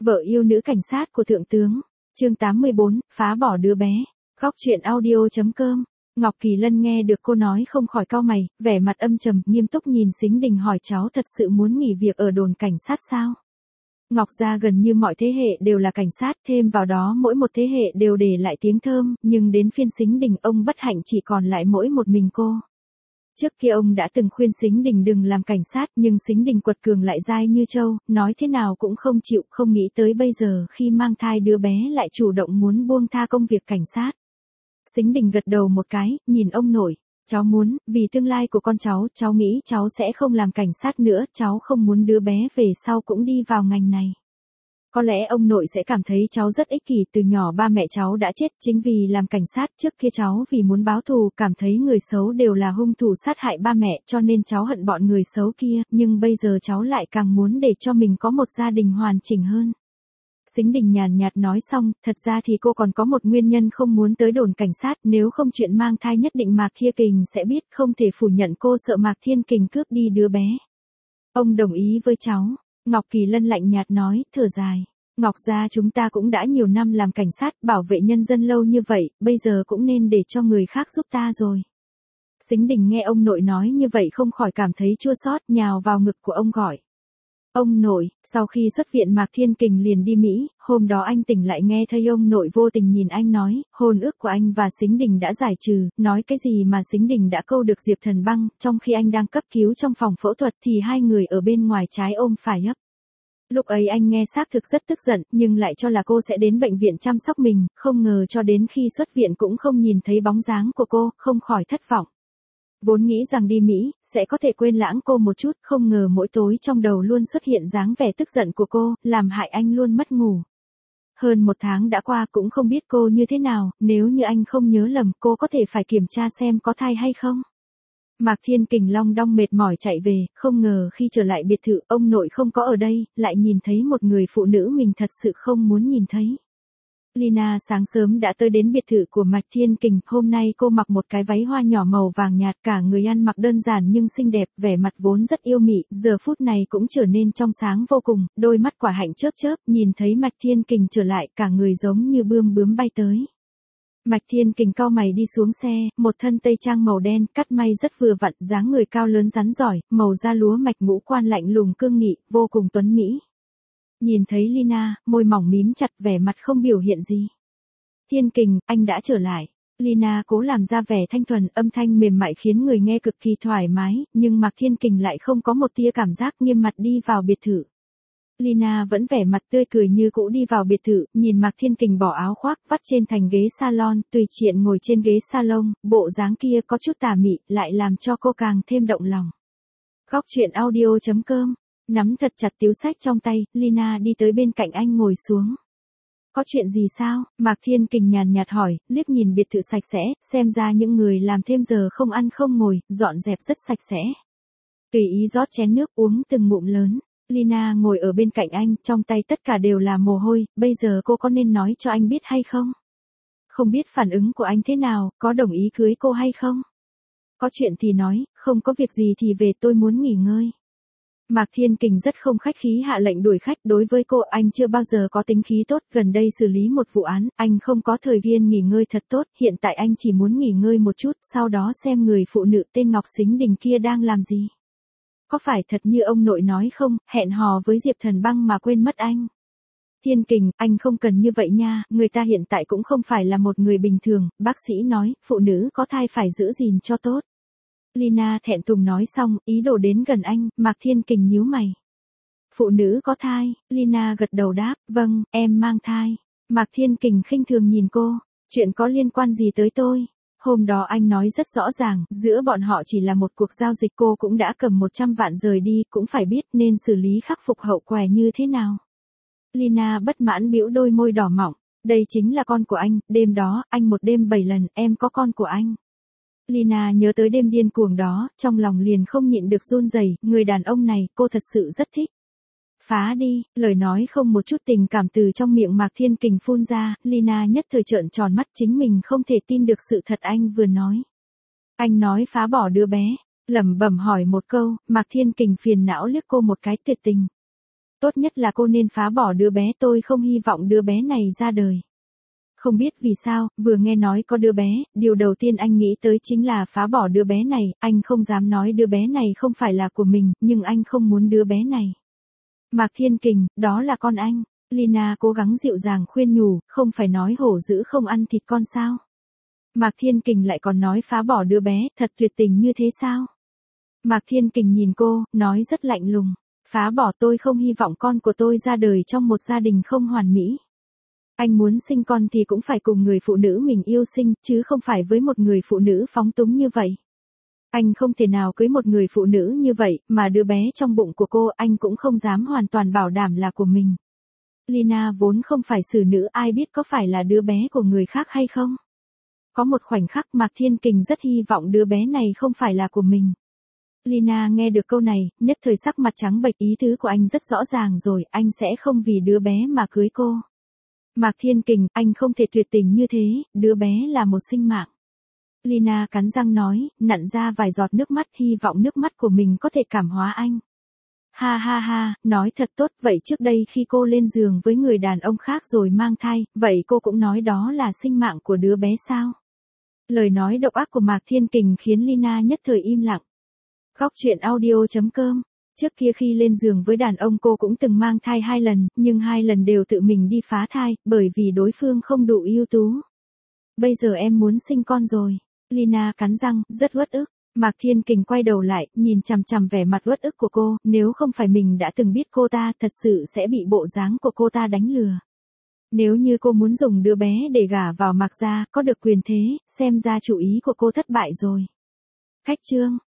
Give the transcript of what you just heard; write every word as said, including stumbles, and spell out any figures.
Vợ yêu nữ cảnh sát của thượng tướng. Chương tám mươi bốn, phá bỏ đứa bé. Góc truyện audio.com. Ngọc Kỳ Lân nghe được cô nói không khỏi cau mày, vẻ mặt âm trầm, nghiêm túc nhìn Sính Đình hỏi cháu thật sự muốn nghỉ việc ở đồn cảnh sát sao? Ngọc gia gần như mọi thế hệ đều là cảnh sát, thêm vào đó mỗi một thế hệ đều để lại tiếng thơm, nhưng đến phiên Sính Đình ông bất hạnh chỉ còn lại mỗi một mình cô. Trước kia ông đã từng khuyên Sính Đình đừng làm cảnh sát, nhưng Sính Đình quật cường lại dai như trâu, nói thế nào cũng không chịu, không nghĩ tới bây giờ khi mang thai đứa bé lại chủ động muốn buông tha công việc cảnh sát. Sính Đình gật đầu một cái, nhìn ông nội, cháu muốn, vì tương lai của con cháu, cháu nghĩ cháu sẽ không làm cảnh sát nữa, cháu không muốn đứa bé về sau cũng đi vào ngành này. Có lẽ ông nội sẽ cảm thấy cháu rất ích kỷ, từ nhỏ ba mẹ cháu đã chết chính vì làm cảnh sát, trước kia cháu vì muốn báo thù, cảm thấy người xấu đều là hung thủ sát hại ba mẹ, cho nên cháu hận bọn người xấu kia, nhưng bây giờ cháu lại càng muốn để cho mình có một gia đình hoàn chỉnh hơn. Sính Đình nhàn nhạt nói xong, thật ra thì cô còn có một nguyên nhân không muốn tới đồn cảnh sát, nếu không chuyện mang thai nhất định Mạc Thiên Kình sẽ biết, không thể phủ nhận cô sợ Mạc Thiên Kình cướp đi đứa bé. Ông đồng ý với cháu. Ngọc Kỳ Lân lạnh nhạt nói, thở dài. Ngọc gia chúng ta cũng đã nhiều năm làm cảnh sát, bảo vệ nhân dân lâu như vậy, bây giờ cũng nên để cho người khác giúp ta rồi. Sính Đình nghe ông nội nói như vậy không khỏi cảm thấy chua xót, nhào vào ngực của ông gọi. Ông nội, sau khi xuất viện Mạc Thiên Kình liền đi Mỹ, hôm đó anh tỉnh lại nghe thấy ông nội vô tình nhìn anh nói, hôn ước của anh và Sính Đình đã giải trừ, nói cái gì mà Sính Đình đã câu được Diệp Thần Băng, trong khi anh đang cấp cứu trong phòng phẫu thuật thì hai người ở bên ngoài trái ôm phải ấp. Lúc ấy anh nghe xác thực rất tức giận, nhưng lại cho là cô sẽ đến bệnh viện chăm sóc mình, không ngờ cho đến khi xuất viện cũng không nhìn thấy bóng dáng của cô, không khỏi thất vọng. Vốn nghĩ rằng đi Mỹ, sẽ có thể quên lãng cô một chút, không ngờ mỗi tối trong đầu luôn xuất hiện dáng vẻ tức giận của cô, làm hại anh luôn mất ngủ. Hơn một tháng đã qua cũng không biết cô như thế nào, nếu như anh không nhớ lầm cô có thể phải kiểm tra xem có thai hay không. Mạc Thiên Kình long đong mệt mỏi chạy về, không ngờ khi trở lại biệt thự, ông nội không có ở đây, lại nhìn thấy một người phụ nữ mình thật sự không muốn nhìn thấy. Lina sáng sớm đã tới đến biệt thự của Mạc Thiên Kình, hôm nay cô mặc một cái váy hoa nhỏ màu vàng nhạt, cả người ăn mặc đơn giản nhưng xinh đẹp, vẻ mặt vốn rất yêu mị, giờ phút này cũng trở nên trong sáng vô cùng, đôi mắt quả hạnh chớp chớp, nhìn thấy Mạc Thiên Kình trở lại, cả người giống như bươm bướm bay tới. Mạc Thiên Kình cau mày đi xuống xe, một thân tây trang màu đen, cắt may rất vừa vặn, dáng người cao lớn rắn giỏi, màu da lúa mạch, ngũ quan lạnh lùng cương nghị, vô cùng tuấn mỹ. Nhìn thấy Lina, môi mỏng mím chặt, vẻ mặt không biểu hiện gì. Thiên Kình, anh đã trở lại. Lina cố làm ra vẻ thanh thuần, âm thanh mềm mại khiến người nghe cực kỳ thoải mái, nhưng Mạc Thiên Kình lại không có một tia cảm giác, nghiêm mặt đi vào biệt thự. Lina vẫn vẻ mặt tươi cười như cũ đi vào biệt thự, nhìn Mạc Thiên Kình bỏ áo khoác, vắt trên thành ghế salon, tùy tiện ngồi trên ghế salon, bộ dáng kia có chút tà mị, lại làm cho cô càng thêm động lòng. Góc truyện audio.com. Nắm thật chặt tíu sách trong tay, Lina đi tới bên cạnh anh ngồi xuống. Có chuyện gì sao? Mạc Thiên Kình nhàn nhạt hỏi, liếc nhìn biệt thự sạch sẽ, xem ra những người làm thêm giờ không ăn không ngồi, dọn dẹp rất sạch sẽ. Tùy ý rót chén nước uống từng ngụm lớn. Lina ngồi ở bên cạnh anh, trong tay tất cả đều là mồ hôi, bây giờ cô có nên nói cho anh biết hay không? Không biết phản ứng của anh thế nào, có đồng ý cưới cô hay không? Có chuyện thì nói, không có việc gì thì về, tôi muốn nghỉ ngơi. Mạc Thiên Kình rất không khách khí hạ lệnh đuổi khách, đối với cô anh chưa bao giờ có tính khí tốt, gần đây xử lý một vụ án, anh không có thời gian nghỉ ngơi thật tốt, hiện tại anh chỉ muốn nghỉ ngơi một chút, sau đó xem người phụ nữ tên Ngọc Sính Đình kia đang làm gì. Có phải thật như ông nội nói không, hẹn hò với Diệp Thần Băng mà quên mất anh. Thiên Kình, anh không cần như vậy nha, người ta hiện tại cũng không phải là một người bình thường, bác sĩ nói, phụ nữ có thai phải giữ gìn cho tốt. Lina thẹn thùng nói xong, ý đồ đến gần anh, Mạc Thiên Kình nhíu mày. Phụ nữ có thai, Lina gật đầu đáp, vâng, em mang thai. Mạc Thiên Kình khinh thường nhìn cô, chuyện có liên quan gì tới tôi? Hôm đó anh nói rất rõ ràng, giữa bọn họ chỉ là một cuộc giao dịch, cô cũng đã cầm một trăm vạn rời đi, cũng phải biết nên xử lý khắc phục hậu quả như thế nào. Lina bất mãn bĩu đôi môi đỏ mọng, đây chính là con của anh, đêm đó, anh một đêm bảy lần, em có con của anh. Lina nhớ tới đêm điên cuồng đó, trong lòng liền không nhịn được run rẩy, người đàn ông này, cô thật sự rất thích. Phá đi, lời nói không một chút tình cảm từ trong miệng Mạc Thiên Kình phun ra, Lina nhất thời trợn tròn mắt, chính mình không thể tin được sự thật anh vừa nói. Anh nói phá bỏ đứa bé, lẩm bẩm hỏi một câu, Mạc Thiên Kình phiền não liếc cô một cái tuyệt tình. Tốt nhất là cô nên phá bỏ đứa bé, tôi không hy vọng đứa bé này ra đời. Không biết vì sao, vừa nghe nói có đứa bé, điều đầu tiên anh nghĩ tới chính là phá bỏ đứa bé này, anh không dám nói đứa bé này không phải là của mình, nhưng anh không muốn đứa bé này. Mạc Thiên Kình, đó là con anh. Lina cố gắng dịu dàng khuyên nhủ, không phải nói hổ dữ không ăn thịt con sao? Mạc Thiên Kình lại còn nói phá bỏ đứa bé, thật tuyệt tình như thế sao? Mạc Thiên Kình nhìn cô, nói rất lạnh lùng. Phá bỏ, tôi không hy vọng con của tôi ra đời trong một gia đình không hoàn mỹ. Anh muốn sinh con thì cũng phải cùng người phụ nữ mình yêu sinh, chứ không phải với một người phụ nữ phóng túng như vậy. Anh không thể nào cưới một người phụ nữ như vậy, mà đứa bé trong bụng của cô anh cũng không dám hoàn toàn bảo đảm là của mình. Lina vốn không phải xử nữ, ai biết có phải là đứa bé của người khác hay không. Có một khoảnh khắc Mạc Thiên Kình rất hy vọng đứa bé này không phải là của mình. Lina nghe được câu này, nhất thời sắc mặt trắng bệch, ý tứ của anh rất rõ ràng rồi, anh sẽ không vì đứa bé mà cưới cô. Mạc Thiên Kình, anh không thể tuyệt tình như thế, đứa bé là một sinh mạng. Lina cắn răng nói, nặn ra vài giọt nước mắt, hy vọng nước mắt của mình có thể cảm hóa anh. Ha ha ha, nói thật tốt, vậy trước đây khi cô lên giường với người đàn ông khác rồi mang thai, vậy cô cũng nói đó là sinh mạng của đứa bé sao? Lời nói độc ác của Mạc Thiên Kình khiến Lina nhất thời im lặng. Góc truyện audio chấm com. Trước kia khi lên giường với đàn ông cô cũng từng mang thai hai lần, nhưng hai lần đều tự mình đi phá thai, bởi vì đối phương không đủ ưu tú. Bây giờ em muốn sinh con rồi. Lina cắn răng, rất uất ức. Mạc Thiên Kình quay đầu lại, nhìn chằm chằm vẻ mặt uất ức của cô, nếu không phải mình đã từng biết cô ta, thật sự sẽ bị bộ dáng của cô ta đánh lừa. Nếu như cô muốn dùng đứa bé để gả vào Mạc gia, có được quyền thế, xem ra chủ ý của cô thất bại rồi. Khách chương